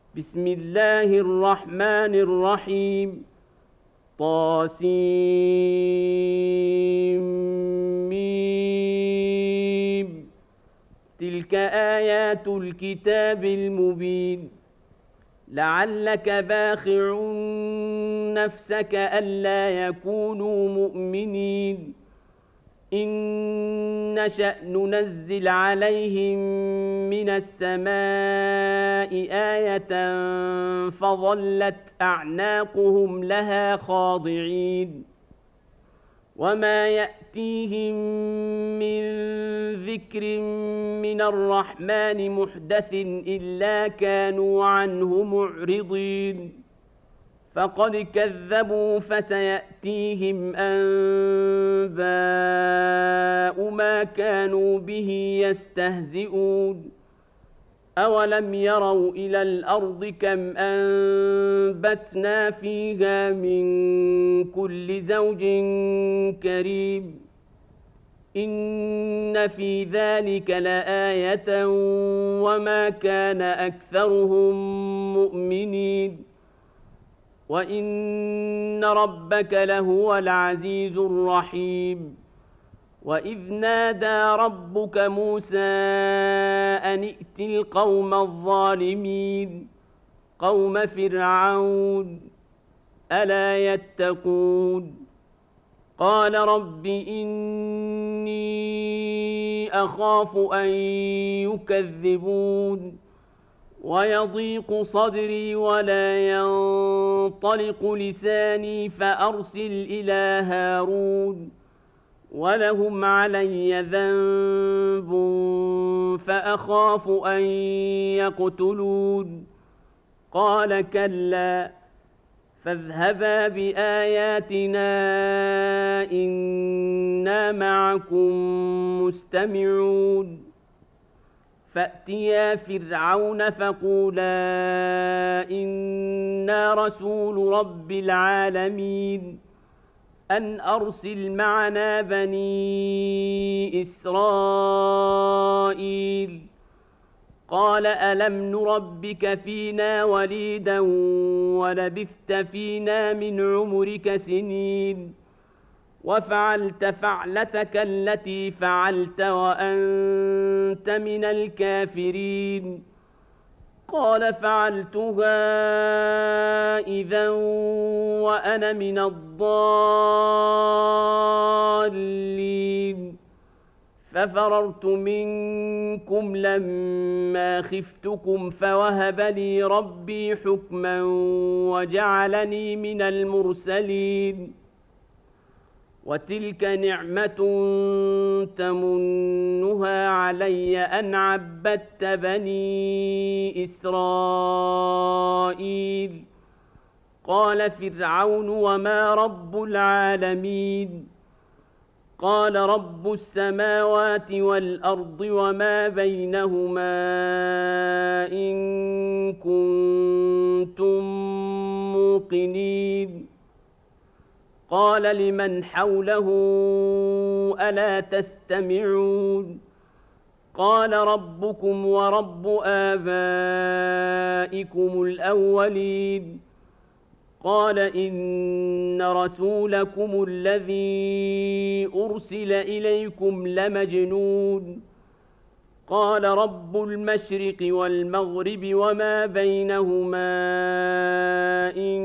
بسم الله الرحمن الرحيم طاسيم. تلك آيات الكتاب المبين. لعلك باخع نفسك ألا يكونوا مؤمنين إن نشأ ننزل عليهم من السماء آية فظلت أعناقهم لها خاضعين وما يأتيهم من ذكر من الرحمن محدث إلا كانوا عنه معرضين فقد كذبوا فسيأتيهم أنباء ما كانوا به يستهزئون أولم يروا إلى الأرض كم أنبتنا فيها من كل زوج كريم إن في ذلك لآية وما كان أكثرهم مؤمنين وإن ربك لهو العزيز الرحيم وإذ نادى ربك موسى أن ائت القوم الظالمين قوم فرعون ألا يتقون قال رب إني أخاف أن يكذبون ويضيق صدري ولا ينطلق لساني فأرسل إلى هارون ولهم علي ذنب فأخاف أن يقتلون قال كلا فاذهبا بآياتنا إنا معكم مستمعون فأتيا فرعون فقولا إنا رسول رب العالمين أن أرسل معنا بني إسرائيل قال ألم نربك فينا وليدا ولبثت فينا من عمرك سنين وفعلت فعلتك التي فعلت وأنت من الكافرين قال فعلتها إذا وأنا من الضالين ففررت منكم لما خفتكم فوهب لي ربي حكما وجعلني من المرسلين وتلك نعمة تمنها علي أن عبدت بني إسرائيل قال فرعون وما رب العالمين قال رب السماوات والأرض وما بينهما إن كنتم موقنين قال لمن حوله ألا تستمعون قال ربكم ورب آبائكم الأولين قال إن رسولكم الذي أرسل إليكم لمجنون قال رب المشرق والمغرب وما بينهما إن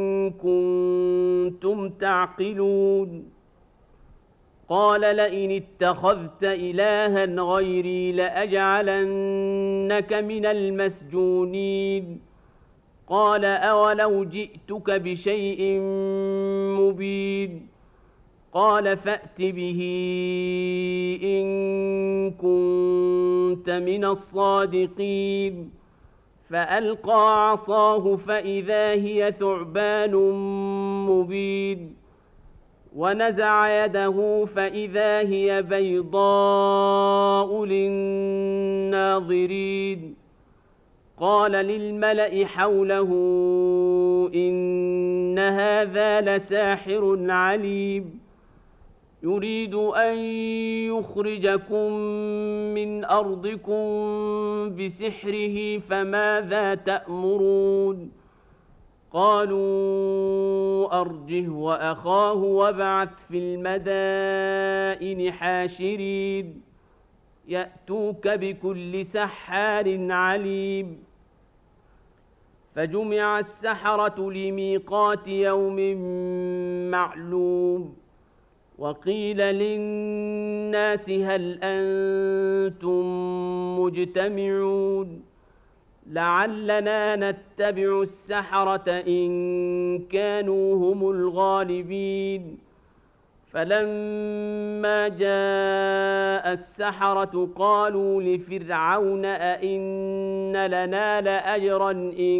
كنتم تعقلون قال لئن اتخذت إلها غيري لأجعلنك من المسجونين قال أولو جئتك بشيء مبين قال فأت به إن كنت من الصادقين فألقى عصاه فإذا هي ثعبان مبين ونزع يده فإذا هي بيضاء للناظرين قال للملأ حوله إن هذا لساحر عليم يريد أن يخرجكم من أرضكم بسحره فماذا تأمرون قالوا أرجه وأخاه وابعث في المدائن حاشرين يأتوك بكل سحار عليم فجمع السحرة لميقات يوم معلوم وقيل للناس هل أنتم مجتمعون لعلنا نتبع السحرة إن كانوا هم الغالبين فلما جاء السحرة قالوا لفرعون أئن لنا لأجرا إن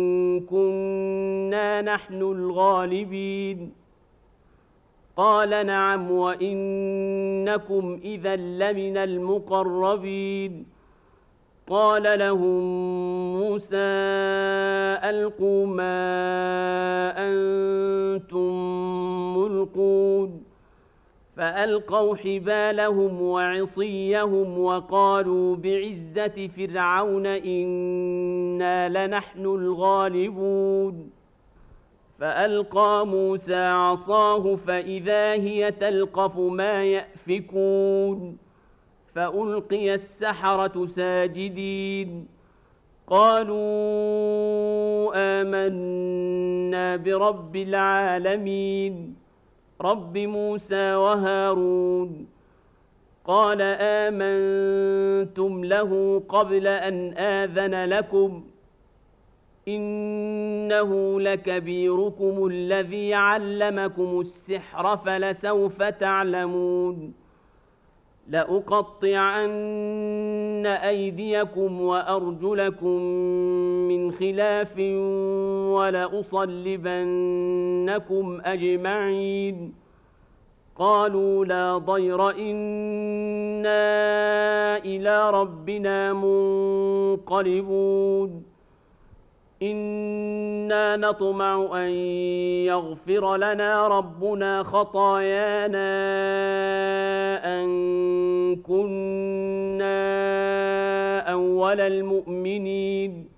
كنا نحن الغالبين قال نعم وإنكم إذا لمن المقربين قال لهم موسى ألقوا ما أنتم ملقون فألقوا حبالهم وعصيهم وقالوا بعزة فرعون إنا لنحن الغالبون فألقى موسى عصاه فإذا هي تلقف ما يأفكون فألقي السحرة ساجدين قالوا آمنا برب العالمين رب موسى وهارون قال آمنتم له قبل أن آذن لكم إنه لكبيركم الذي علمكم السحر فلسوف تعلمون لأقطعن أيديكم وأرجلكم من خلاف ولأصلبنكم أجمعين قالوا لا ضير إنا إلى ربنا منقلبون إنا نطمع أن يغفر لنا ربنا خطايانا أن كنا أول المؤمنين